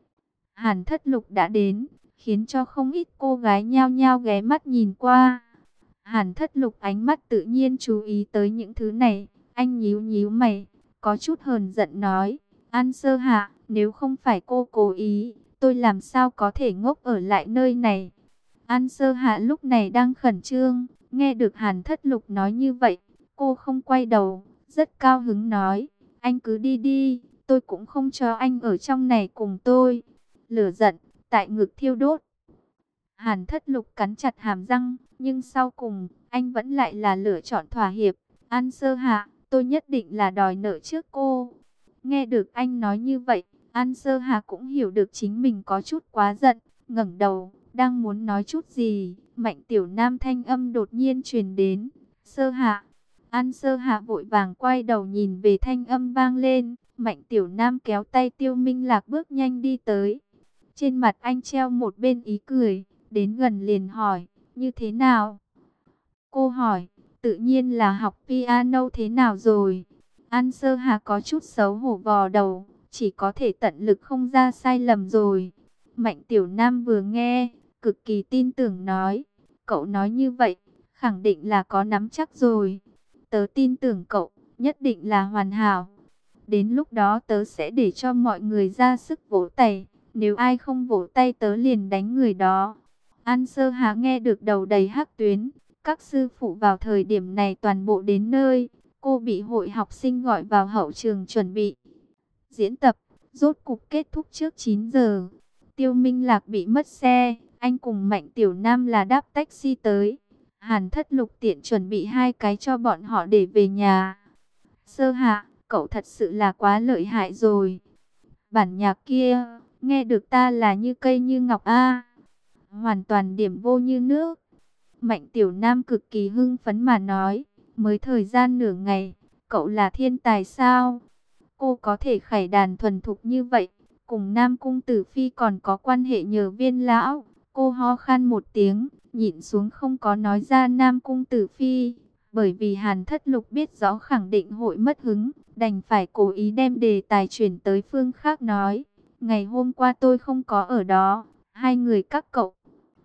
Hàn Thất Lục đã đến, khiến cho không ít cô gái nhao nhao ghé mắt nhìn qua. Hàn Thất Lục ánh mắt tự nhiên chú ý tới những thứ này, anh nhíu nhíu mày, có chút hờn giận nói, An Sơ Hạ, nếu không phải cô cố ý, tôi làm sao có thể ngốc ở lại nơi này. An Sơ Hạ lúc này đang khẩn trương, nghe được Hàn Thất Lục nói như vậy, cô không quay đầu, rất cao hứng nói, anh cứ đi đi, tôi cũng không cho anh ở trong này cùng tôi. Lửa giận, tại ngực thiêu đốt. Hàn Thất Lục cắn chặt hàm răng, nhưng sau cùng, anh vẫn lại là lựa chọn thỏa hiệp. An Sơ Hạ, tôi nhất định là đòi nợ trước cô. Nghe được anh nói như vậy, An Sơ Hạ cũng hiểu được chính mình có chút quá giận, ngẩng đầu, đang muốn nói chút gì, Mạnh Tiểu Nam thanh âm đột nhiên truyền đến. Sơ Hạ. An Sơ Hạ vội vàng quay đầu nhìn về thanh âm vang lên, Mạnh Tiểu Nam kéo tay Tiêu Minh Lạc bước nhanh đi tới. Trên mặt anh treo một bên ý cười, đến gần liền hỏi, như thế nào? Cô hỏi, tự nhiên là học piano thế nào rồi? An Sơ Hà có chút xấu hổ vò đầu, chỉ có thể tận lực không ra sai lầm rồi. Mạnh Tiểu Nam vừa nghe, cực kỳ tin tưởng nói, cậu nói như vậy, khẳng định là có nắm chắc rồi. Tớ tin tưởng cậu, nhất định là hoàn hảo. Đến lúc đó tớ sẽ để cho mọi người ra sức vỗ tay. Nếu ai không vỗ tay tớ liền đánh người đó. An Sơ Hà nghe được đầu đầy hắc tuyến. Các sư phụ vào thời điểm này toàn bộ đến nơi. Cô bị hội học sinh gọi vào hậu trường chuẩn bị diễn tập. Rốt cục kết thúc trước 9 giờ. Tiêu Minh Lạc bị mất xe. Anh cùng Mạnh Tiểu Nam là đáp taxi tới. Hàn Thất Lục tiện chuẩn bị 2 cái cho bọn họ để về nhà. Sơ Hạ, cậu thật sự là quá lợi hại rồi. Bản nhạc kia, nghe được ta là như cây như ngọc a, hoàn toàn điểm vô như nước. Mạnh Tiểu Nam cực kỳ hưng phấn mà nói, mới thời gian nửa ngày, cậu là thiên tài sao? Cô có thể khải đàn thuần thục như vậy, cùng Nam Cung Tử Phi còn có quan hệ nhờ Viên lão. Cô ho khan một tiếng, nhịn xuống không có nói ra Nam Cung Tử Phi, bởi vì Hàn Thất Lục biết rõ khẳng định hội mất hứng, đành phải cố ý đem đề tài chuyển tới phương khác nói. Ngày hôm qua tôi không có ở đó, hai người các cậu.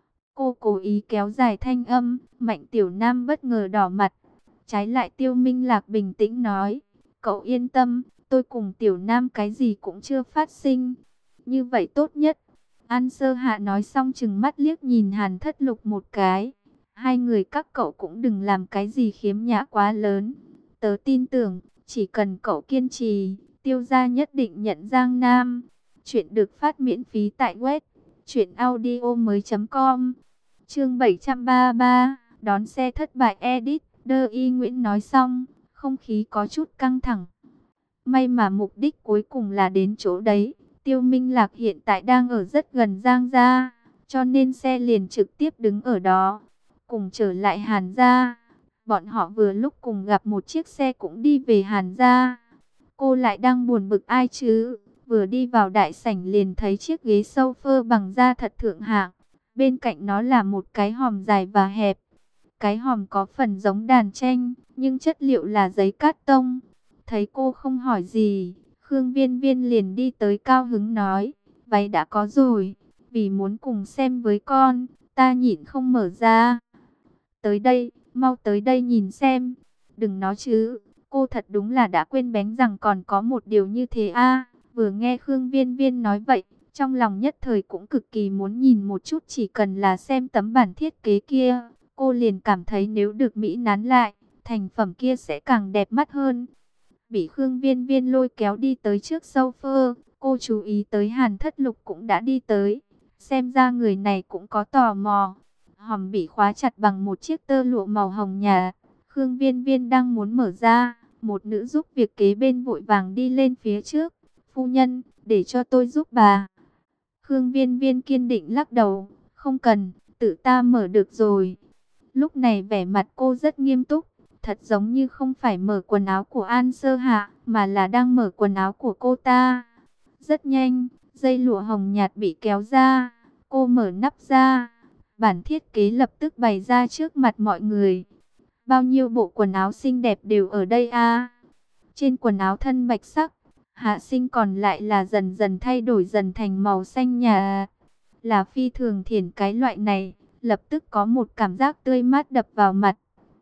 Cô cố ý kéo dài thanh âm, Mạnh Tiểu Nam bất ngờ đỏ mặt. Trái lại Tiêu Minh Lạc bình tĩnh nói, cậu yên tâm, tôi cùng Tiểu Nam cái gì cũng chưa phát sinh. Như vậy tốt nhất. An Sơ Hạ nói xong chừng mắt liếc nhìn Hàn Thất Lục một cái. Hai người các cậu cũng đừng làm cái gì khiếm nhã quá lớn. Tớ tin tưởng, chỉ cần cậu kiên trì, Tiêu gia nhất định nhận Giang Nam. Chuyện được phát miễn phí tại web truyệnaudiomoi.com. Chương 733, đón xe thất bại edit. Đơ Y Nguyễn nói xong, không khí có chút căng thẳng. May mà mục đích cuối cùng là đến chỗ đấy. Tiêu Minh Lạc hiện tại đang ở rất gần Giang gia, cho nên xe liền trực tiếp đứng ở đó. Cùng trở lại Hàn gia, bọn họ vừa lúc cùng gặp một chiếc xe cũng đi về Hàn gia. Cô lại đang buồn bực ai chứ? Vừa đi vào đại sảnh liền thấy chiếc ghế sofa bằng da thật thượng hạng. Bên cạnh nó là một cái hòm dài và hẹp. Cái hòm có phần giống đàn tranh, nhưng chất liệu là giấy cát tông. Thấy cô không hỏi gì, Khương Viên Viên liền đi tới cao hứng nói, váy đã có rồi, vì muốn cùng xem với con, ta nhịn không mở ra. Tới đây, mau tới đây nhìn xem, đừng nói chứ, Cô thật đúng là đã quên bén rằng còn có một điều như thế a. Vừa nghe Khương Viên Viên nói vậy, trong lòng nhất thời cũng cực kỳ muốn nhìn một chút, chỉ cần là xem tấm bản thiết kế kia, cô liền cảm thấy nếu được Mỹ nán lại, thành phẩm kia sẽ càng đẹp mắt hơn. Bị Khương Viên Viên lôi kéo đi tới trước sofa, cô chú ý tới Hàn Thất Lục cũng đã đi tới. Xem ra người này cũng có tò mò. Hòm bị khóa chặt bằng một chiếc tơ lụa màu hồng nhạt. Khương Viên Viên đang muốn mở ra, một nữ giúp việc kế bên vội vàng đi lên phía trước. Phu nhân, để cho tôi giúp bà. Khương Viên Viên kiên định lắc đầu, không cần, tự ta mở được rồi. Lúc này vẻ mặt cô rất nghiêm túc, thật giống như không phải mở quần áo của An Sơ Hạ, mà là đang mở quần áo của cô ta. Rất nhanh, dây lụa hồng nhạt bị kéo ra, cô mở nắp ra, bản thiết kế lập tức bày ra trước mặt mọi người. Bao nhiêu bộ quần áo xinh đẹp đều ở đây a. Trên quần áo thân bạch sắc, hạ sinh còn lại là dần dần thay đổi dần thành màu xanh nhạt. Là phi thường thiển cái loại này, lập tức có một cảm giác tươi mát đập vào mặt.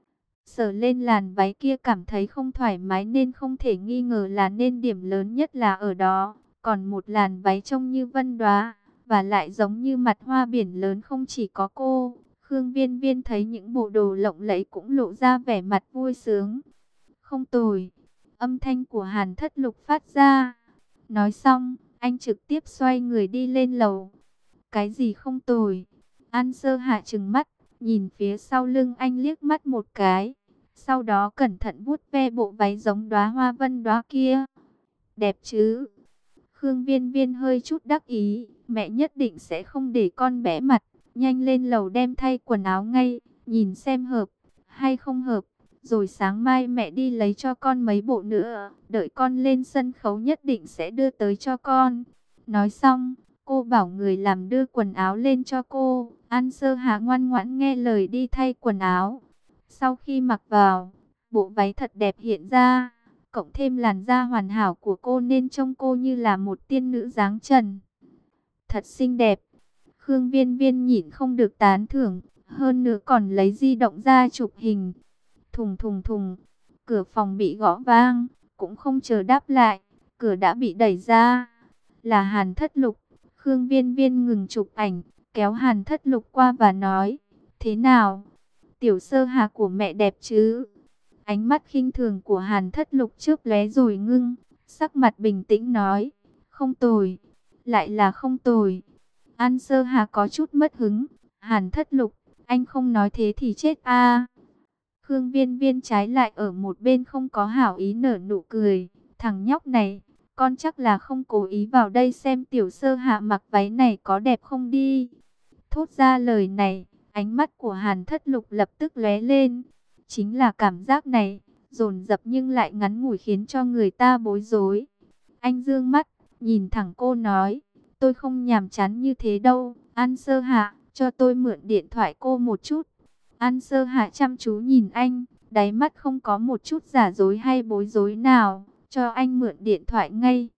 Sờ lên làn váy kia cảm thấy không thoải mái nên không thể nghi ngờ là nên điểm lớn nhất là ở đó. Còn một làn váy trông như vân đóa, và lại giống như mặt hoa biển lớn không chỉ có cô. Khương Viên Viên thấy những bộ đồ lộng lẫy cũng lộ ra vẻ mặt vui sướng. Không tồi, âm thanh của Hàn Thất Lục phát ra. Nói xong, anh trực tiếp xoay người đi lên lầu. Cái gì không tồi? An Sơ Hạ trừng mắt, nhìn phía sau lưng anh liếc mắt một cái. Sau đó cẩn thận vuốt ve bộ váy giống đóa hoa vân đóa kia. Đẹp chứ? Khương Viên Viên hơi chút đắc ý. Mẹ nhất định sẽ không để con bẽ mặt. Nhanh lên lầu đem thay quần áo ngay. Nhìn xem hợp hay không hợp. Rồi sáng mai mẹ đi lấy cho con mấy bộ nữa. Đợi con lên sân khấu nhất định sẽ đưa tới cho con. Nói xong, cô bảo người làm đưa quần áo lên cho cô. An Sơ Hạ ngoan ngoãn nghe lời đi thay quần áo. Sau khi mặc vào, bộ váy thật đẹp hiện ra. Cộng thêm làn da hoàn hảo của cô nên trông cô như là một tiên nữ dáng trần. Thật xinh đẹp. Khương Viên Viên nhịn không được tán thưởng. Hơn nữa còn lấy di động ra chụp hình. Thùng thùng thùng. Cửa phòng bị gõ vang. Cũng không chờ đáp lại. Cửa đã bị đẩy ra. Là Hàn Thất Lục. Khương Viên Viên ngừng chụp ảnh, kéo Hàn Thất Lục qua và nói, thế nào? Tiểu Sơ Hạ của mẹ đẹp chứ? Ánh mắt khinh thường của Hàn Thất Lục chớp lóe rồi ngưng, sắc mặt bình tĩnh nói, không tồi, lại là không tồi. An Sơ Hạ có chút mất hứng, Hàn Thất Lục, anh không nói thế thì chết a. Khương Viên Viên trái lại ở một bên không có hảo ý nở nụ cười, thằng nhóc này. Con chắc là không cố ý vào đây xem Tiểu Sơ Hạ mặc váy này có đẹp không đi. Thốt ra lời này, ánh mắt của Hàn Thất Lục lập tức lóe lên. Chính là cảm giác này, dồn dập nhưng lại ngắn ngủi khiến cho người ta bối rối. Anh dương mắt, nhìn thẳng cô nói, tôi không nhàm chán như thế đâu. An Sơ Hạ, cho tôi mượn điện thoại cô một chút. An Sơ Hạ chăm chú nhìn anh, đáy mắt không có một chút giả dối hay bối rối nào. Cho anh mượn điện thoại ngay.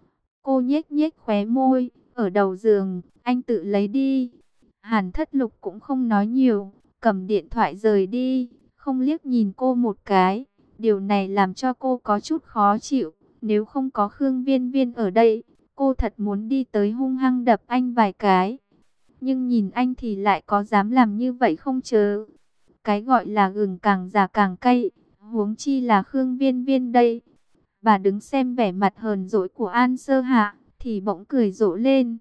Cô nhếch nhếch khóe môi, ở đầu giường, anh tự lấy đi. Hàn Thất Lục cũng không nói nhiều, cầm điện thoại rời đi, không liếc nhìn cô một cái. Điều này làm cho cô có chút khó chịu. Nếu không có Khương Viên Viên ở đây, cô thật muốn đi tới hung hăng đập anh vài cái. Nhưng nhìn anh thì lại có dám làm như vậy không chớ. Cái gọi là gừng càng già càng cay, huống chi là Khương Viên Viên đây. Bà đứng xem vẻ mặt hờn dỗi của An Sơ Hạ, thì bỗng cười rộ lên.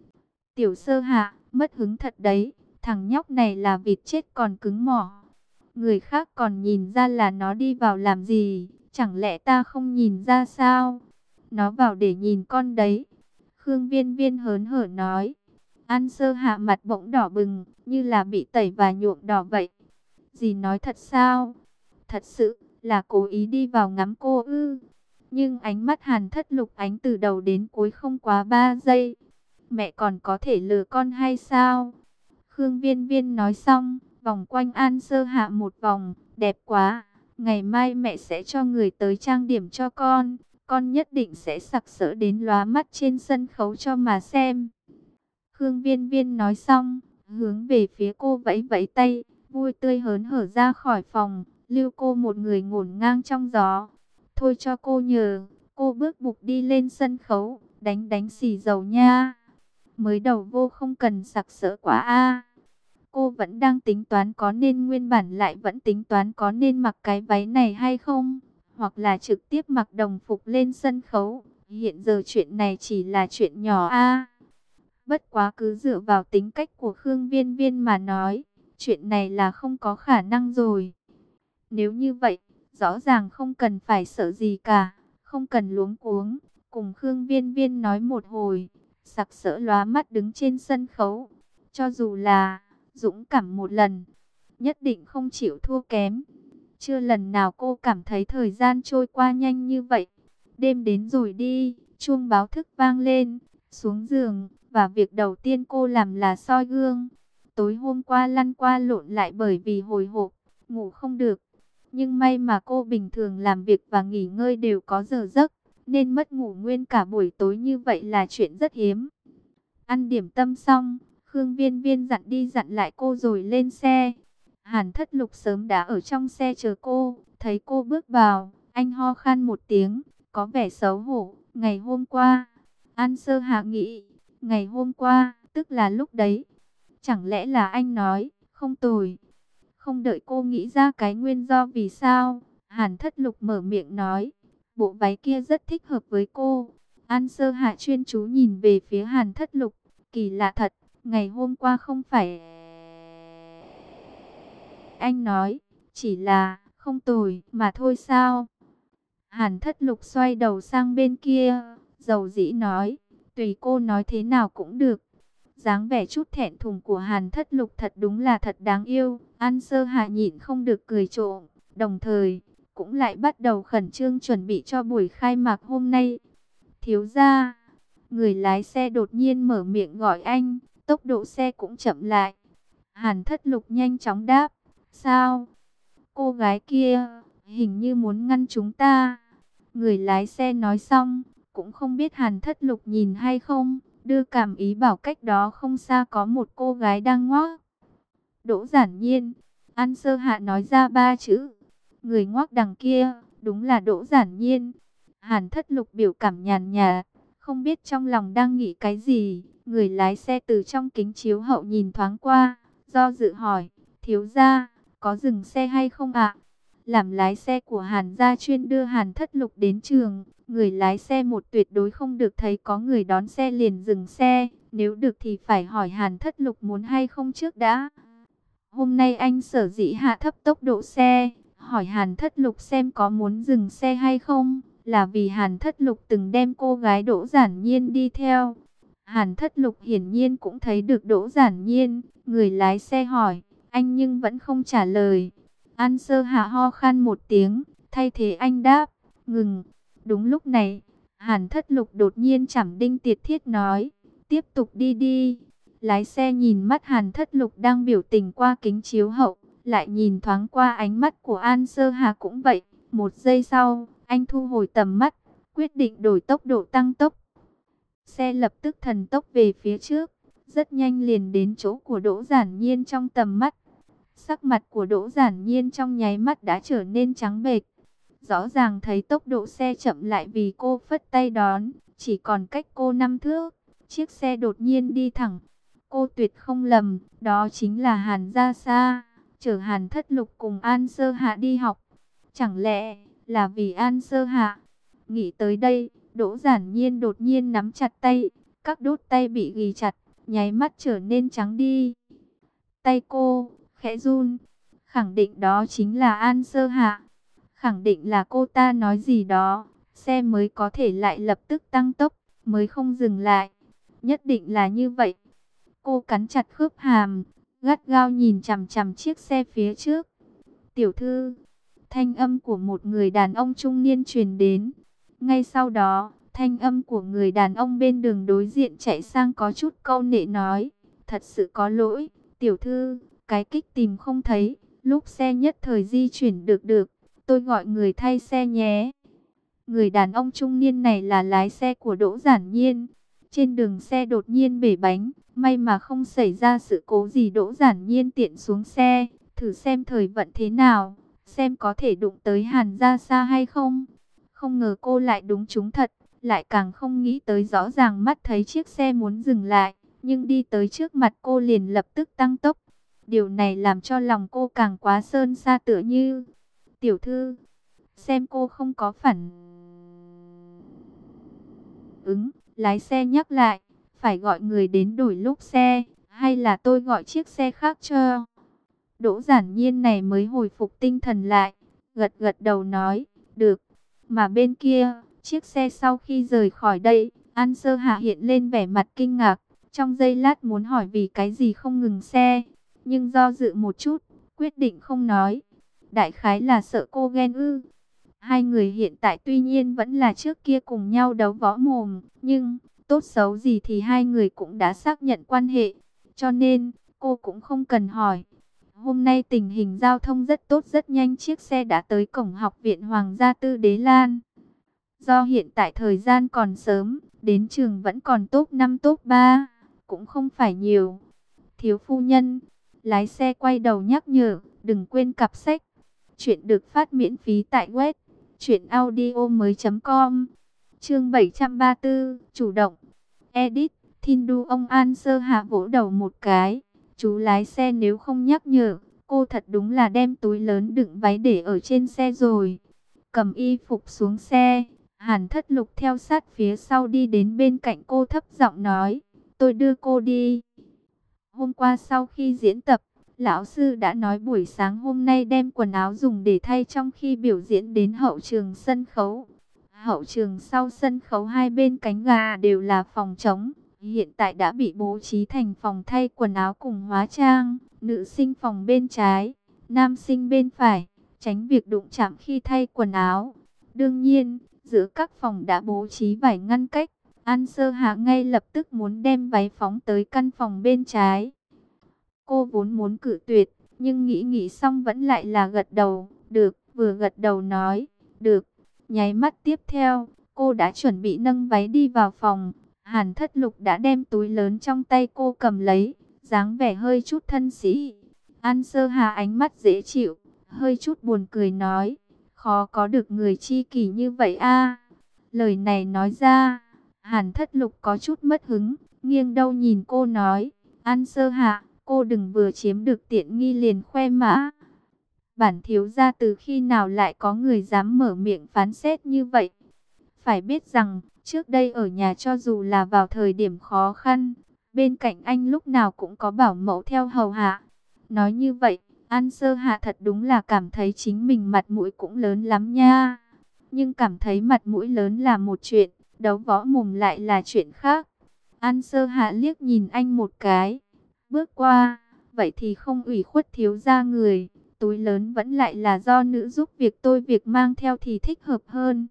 Tiểu Sơ Hạ, mất hứng thật đấy, thằng nhóc này là vịt chết còn cứng mỏ. Người khác còn nhìn ra là nó đi vào làm gì, chẳng lẽ ta không nhìn ra sao? Nó vào để nhìn con đấy. Khương Viên Viên hớn hở nói. An Sơ Hạ mặt bỗng đỏ bừng, như là bị tẩy và nhuộm đỏ vậy. Dì nói thật sao? Thật sự là cố ý đi vào ngắm cô ư? Nhưng ánh mắt Hàn Thất Lục ánh từ đầu đến cuối không quá 3 giây. Mẹ còn có thể lừa con hay sao? Khương Viên Viên nói xong, vòng quanh An Sơ Hạ một vòng, đẹp quá. Ngày mai mẹ sẽ cho người tới trang điểm cho con nhất định sẽ sặc sỡ đến lóa mắt trên sân khấu cho mà xem. Khương Viên Viên nói xong, hướng về phía cô vẫy vẫy tay, vui tươi hớn hở ra khỏi phòng, lưu cô một người ngổn ngang trong gió. thôi cho cô nhờ. Cô bước bục đi lên sân khấu, đánh đánh xì dầu nha. Mới đầu vô không cần sặc sỡ quá a. Cô vẫn đang tính toán có nên nguyên bản lại vẫn tính toán có nên mặc cái váy này hay không, hoặc là trực tiếp mặc đồng phục lên sân khấu. Hiện giờ chuyện này chỉ là chuyện nhỏ a. Bất quá cứ dựa vào tính cách của Khương Viên Viên mà nói, chuyện này là không có khả năng rồi. Nếu như vậy, rõ ràng không cần phải sợ gì cả, không cần luống cuống, cùng Khương Viên Viên nói một hồi, sặc sỡ lóa mắt đứng trên sân khấu. Cho dù là dũng cảm một lần, nhất định không chịu thua kém. Chưa lần nào cô cảm thấy thời gian trôi qua nhanh như vậy. Đêm đến rồi đi, chuông báo thức vang lên, xuống giường, và việc đầu tiên cô làm là soi gương. Tối hôm qua lăn qua lộn lại bởi vì hồi hộp, ngủ không được. Nhưng may mà cô bình thường làm việc và nghỉ ngơi đều có giờ giấc, nên mất ngủ nguyên cả buổi tối như vậy là chuyện rất hiếm. Ăn điểm tâm xong, Khương Viên Viên dặn đi dặn lại cô rồi lên xe. Hàn Thất Lục sớm đã ở trong xe chờ cô, thấy cô bước vào, anh ho khan một tiếng, có vẻ xấu hổ. Ngày hôm qua, An Sơ Hạ nghĩ, ngày hôm qua, tức là lúc đấy. Chẳng lẽ là anh nói, không tồi. Không đợi cô nghĩ ra cái nguyên do vì sao, Hàn Thất Lục mở miệng nói, bộ váy kia rất thích hợp với cô. An Sơ Hạ chuyên chú nhìn về phía Hàn Thất Lục, kỳ lạ thật, ngày hôm qua không phải anh nói, chỉ là không tồi mà thôi sao? Hàn Thất Lục xoay đầu sang bên kia, dầu dĩ nói, tùy cô nói thế nào cũng được. Dáng vẻ chút thẹn thùng của Hàn Thất Lục thật đúng là thật đáng yêu. An Sơ Hạ nhịn không được cười trộm, đồng thời cũng lại bắt đầu khẩn trương chuẩn bị cho buổi khai mạc hôm nay. Thiếu gia, người lái xe đột nhiên mở miệng gọi anh, tốc độ xe cũng chậm lại. Hàn Thất Lục nhanh chóng đáp, sao? Cô gái kia hình như muốn ngăn chúng ta. Người lái xe nói xong, cũng không biết Hàn Thất Lục nhìn hay không, đưa cảm ý bảo cách đó không xa có một cô gái đang ngoác. Đỗ Giản Nhiên. An Sơ Hạ nói ra ba chữ. Người ngoác đằng kia, đúng là Đỗ Giản Nhiên. Hàn Thất Lục biểu cảm nhàn nhạt, không biết trong lòng đang nghĩ cái gì. Người lái xe từ trong kính chiếu hậu nhìn thoáng qua, do dự hỏi, thiếu gia, có dừng xe hay không ạ? Làm lái xe của Hàn gia chuyên đưa Hàn Thất Lục đến trường, người lái xe một tuyệt đối không được thấy có người đón xe liền dừng xe, nếu được thì phải hỏi Hàn Thất Lục muốn hay không trước đã. Hôm nay anh sở dĩ hạ thấp tốc độ xe, hỏi Hàn Thất Lục xem có muốn dừng xe hay không, là vì Hàn Thất Lục từng đem cô gái Đỗ Giản Nhiên đi theo. Hàn Thất Lục hiển nhiên cũng thấy được Đỗ Giản Nhiên, người lái xe hỏi, anh nhưng vẫn không trả lời. An Sơ Hạ ho khan một tiếng, thay thế anh đáp, ngừng. Đúng lúc này, Hàn Thất Lục đột nhiên chảm đinh tiệt thiết nói, tiếp tục đi đi. Lái xe nhìn mắt Hàn Thất Lục đang biểu tình qua kính chiếu hậu, lại nhìn thoáng qua ánh mắt của An Sơ Hà cũng vậy. Một giây sau, anh thu hồi tầm mắt, quyết định đổi tốc độ tăng tốc. Xe lập tức thần tốc về phía trước, rất nhanh liền đến chỗ của Đỗ Giản Nhiên trong tầm mắt. Sắc mặt của Đỗ Giản Nhiên trong nháy mắt đã trở nên trắng bệch. Rõ ràng thấy tốc độ xe chậm lại vì cô phất tay đón, chỉ còn cách cô 5 thước. Chiếc xe đột nhiên đi thẳng. Cô tuyệt không lầm, đó chính là Hàn Gia Sa, chở Hàn Thất Lục cùng An Sơ Hạ đi học. Chẳng lẽ là vì An Sơ Hạ? Nghĩ tới đây, Đỗ Giản Nhiên đột nhiên nắm chặt tay, các đốt tay bị ghì chặt, nháy mắt trở nên trắng đi. Tay cô khẽ run, khẳng định đó chính là An Sơ Hạ. Khẳng định là cô ta nói gì đó, xe mới có thể lại lập tức tăng tốc, mới không dừng lại. Nhất định là như vậy. Cô cắn chặt khớp hàm, gắt gao nhìn chằm chằm chiếc xe phía trước. Tiểu thư, thanh âm của một người đàn ông trung niên truyền đến. Ngay sau đó, thanh âm của người đàn ông bên đường đối diện chạy sang có chút câu nệ nói, thật sự có lỗi, tiểu thư, cái kích tìm không thấy, lúc xe nhất thời di chuyển được, tôi gọi người thay xe nhé. Người đàn ông trung niên này là lái xe của Đỗ Giản Nhiên. Trên đường xe đột nhiên bể bánh, may mà không xảy ra sự cố gì. Đỗ Giản Nhiên tiện xuống xe, thử xem thời vận thế nào, xem có thể đụng tới Hàn Gia Sa hay không. Không ngờ cô lại đúng trúng thật, lại càng không nghĩ tới rõ ràng mắt thấy chiếc xe muốn dừng lại, nhưng đi tới trước mặt cô liền lập tức tăng tốc. Điều này làm cho lòng cô càng quá sơn sa, tựa như tiểu thư. Xem cô không có phản ứng, lái xe nhắc lại, phải gọi người đến đổi lốp xe, hay là tôi gọi chiếc xe khác cho? Đỗ Giản Nhiên này mới hồi phục tinh thần lại, gật gật đầu nói, được. Mà bên kia, chiếc xe sau khi rời khỏi đây, An Sơ Hạ hiện lên vẻ mặt kinh ngạc, trong giây lát muốn hỏi vì cái gì không ngừng xe, nhưng do dự một chút, quyết định không nói. Đại khái là sợ cô ghen ư. Hai người hiện tại tuy nhiên vẫn là trước kia cùng nhau đấu võ mồm, nhưng tốt xấu gì thì hai người cũng đã xác nhận quan hệ, cho nên cô cũng không cần hỏi. Hôm nay tình hình giao thông rất tốt, rất nhanh chiếc xe đã tới cổng Học viện Hoàng gia Tư Đế Lan. Do hiện tại thời gian còn sớm, đến trường vẫn còn top 5 top 3, cũng không phải nhiều. Thiếu phu nhân, lái xe quay đầu nhắc nhở, đừng quên cặp sách. Chuyện được phát miễn phí tại web truyệnaudiomoi.com. Chương 734, chủ động. Edit, Thindu. Ông An Sơ Hạ vỗ đầu một cái. Chú lái xe nếu không nhắc nhở, cô thật đúng là đem túi lớn đựng váy để ở trên xe rồi. Cầm y phục xuống xe, Hàn Thất Lục theo sát phía sau đi đến bên cạnh cô thấp giọng nói, tôi đưa cô đi. Hôm qua sau khi diễn tập, lão sư đã nói buổi sáng hôm nay đem quần áo dùng để thay trong khi biểu diễn đến hậu trường sân khấu. Hậu trường sau sân khấu hai bên cánh gà đều là phòng trống, hiện tại đã bị bố trí thành phòng thay quần áo cùng hóa trang, nữ sinh phòng bên trái, nam sinh bên phải, tránh việc đụng chạm khi thay quần áo. Đương nhiên, giữa các phòng đã bố trí vải ngăn cách. An Sơ Hạ ngay lập tức muốn đem váy phóng tới căn phòng bên trái. Cô vốn muốn cự tuyệt, nhưng nghĩ xong vẫn lại là gật đầu. Được, vừa gật đầu nói, được. Nháy mắt tiếp theo, cô đã chuẩn bị nâng váy đi vào phòng. Hàn Thất Lục đã đem túi lớn trong tay cô cầm lấy, dáng vẻ hơi chút thân sĩ. An Sơ Hà ánh mắt dễ chịu, hơi chút buồn cười nói, khó có được người chi kỷ như vậy a. Lời này nói ra, Hàn Thất Lục có chút mất hứng, nghiêng đầu nhìn cô nói, An Sơ Hạ, cô đừng vừa chiếm được tiện nghi liền khoe mã. Bản thiếu gia từ khi nào lại có người dám mở miệng phán xét như vậy? Phải biết rằng, trước đây ở nhà cho dù là vào thời điểm khó khăn, bên cạnh anh lúc nào cũng có bảo mẫu theo hầu hạ. Nói như vậy, An Sơ Hạ thật đúng là cảm thấy chính mình mặt mũi cũng lớn lắm nha. Nhưng cảm thấy mặt mũi lớn là một chuyện, đấu võ mồm lại là chuyện khác. An Sơ Hạ liếc nhìn anh một cái, bước qua, vậy thì không ủy khuất thiếu gia người, túi lớn vẫn lại là do nữ giúp việc tôi việc mang theo thì thích hợp hơn.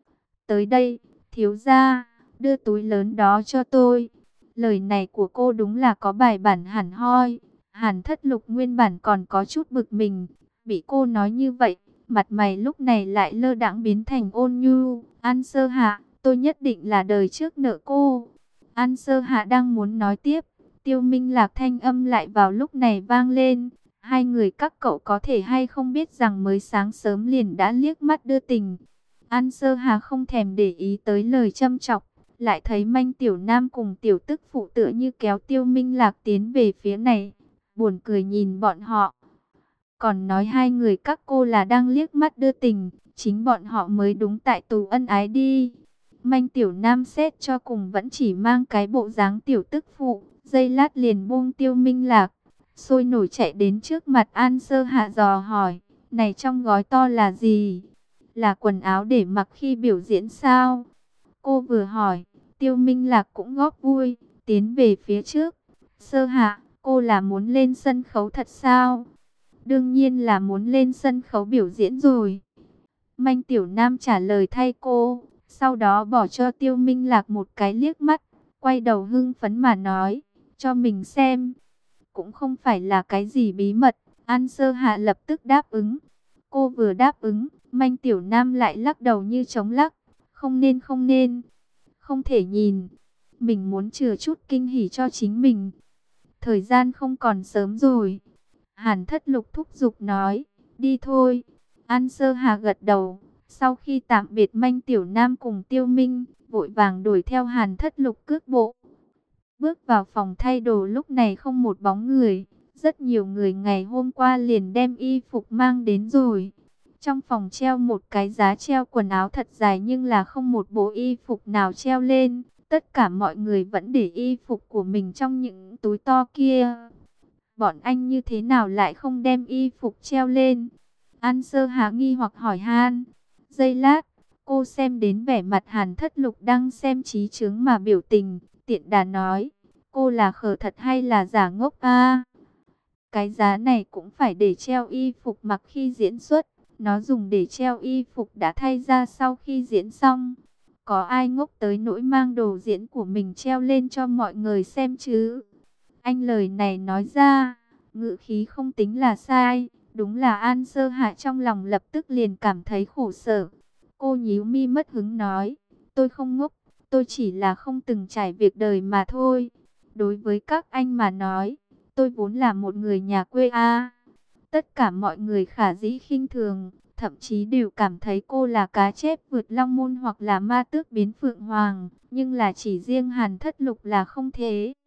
Tới đây, thiếu gia, đưa túi lớn đó cho tôi. Lời này của cô đúng là có bài bản hẳn hoi. Hàn Thất Lục nguyên bản còn có chút bực mình, bị cô nói như vậy, mặt mày lúc này lại lơ đãng biến thành ôn nhu. An Sơ Hạ, tôi nhất định là đời trước nợ cô. An Sơ Hạ đang muốn nói tiếp, Tiêu Minh Lạc thanh âm lại vào lúc này vang lên. Hai người các cậu có thể hay không biết rằng mới sáng sớm liền đã liếc mắt đưa tình. An Sơ Hà không thèm để ý tới lời châm chọc, lại thấy Manh Tiểu Nam cùng tiểu tức phụ tựa như kéo Tiêu Minh Lạc tiến về phía này, buồn cười nhìn bọn họ. Còn nói hai người các cô là đang liếc mắt đưa tình, chính bọn họ mới đúng tại tù ân ái đi. Manh Tiểu Nam xét cho cùng vẫn chỉ mang cái bộ dáng tiểu tức phụ, giây lát liền buông Tiêu Minh Lạc, sôi nổi chạy đến trước mặt An Sơ Hạ dò hỏi, này trong gói to là gì? Là quần áo để mặc khi biểu diễn sao? Cô vừa hỏi, Tiêu Minh Lạc cũng góp vui, tiến về phía trước. Sơ Hạ, cô là muốn lên sân khấu thật sao? Đương nhiên là muốn lên sân khấu biểu diễn rồi. Manh Tiểu Nam trả lời thay cô, sau đó bỏ cho Tiêu Minh Lạc một cái liếc mắt, quay đầu hưng phấn mà nói, cho mình xem. Cũng không phải là cái gì bí mật, An Sơ Hạ lập tức đáp ứng. Cô vừa đáp ứng, Manh Tiểu Nam lại lắc đầu như chống lắc. Không nên, không thể nhìn. Mình muốn chừa chút kinh hỉ cho chính mình. Thời gian không còn sớm rồi. Hàn Thất Lục thúc giục nói, đi thôi. An Sơ Hà gật đầu, Sau khi tạm biệt Manh Tiểu Nam cùng Tiêu Minh, vội vàng đuổi theo Hàn Thất Lục cước bộ. Bước vào phòng thay đồ lúc này không một bóng người. Rất nhiều người ngày hôm qua liền đem y phục mang đến rồi. Trong phòng treo một cái giá treo quần áo thật dài nhưng là không một bộ y phục nào treo lên. Tất cả mọi người vẫn để y phục của mình trong những túi to kia. Bọn anh như thế nào lại không đem y phục treo lên? An Sơ Hà nghi hoặc hỏi han. Giây lát, cô xem đến vẻ mặt Hàn Thất Lục đang xem trí chướng mà biểu tình, tiện đà nói, cô là khờ thật hay là giả ngốc a? Cái giá này cũng phải để treo y phục mặc khi diễn xuất, nó dùng để treo y phục đã thay ra sau khi diễn xong. Có ai ngốc tới nỗi mang đồ diễn của mình treo lên cho mọi người xem chứ? Anh lời này nói ra, ngữ khí không tính là sai. Đúng là An Sơ Hạ trong lòng lập tức liền cảm thấy khổ sở. Cô nhíu mi mất hứng nói, tôi không ngốc, tôi chỉ là không từng trải việc đời mà thôi. Đối với các anh mà nói, tôi vốn là một người nhà quê a. Tất cả mọi người khả dĩ khinh thường, thậm chí đều cảm thấy cô là cá chép vượt long môn hoặc là ma tước biến phượng hoàng. Nhưng là chỉ riêng Hàn Thất Lục là không thế.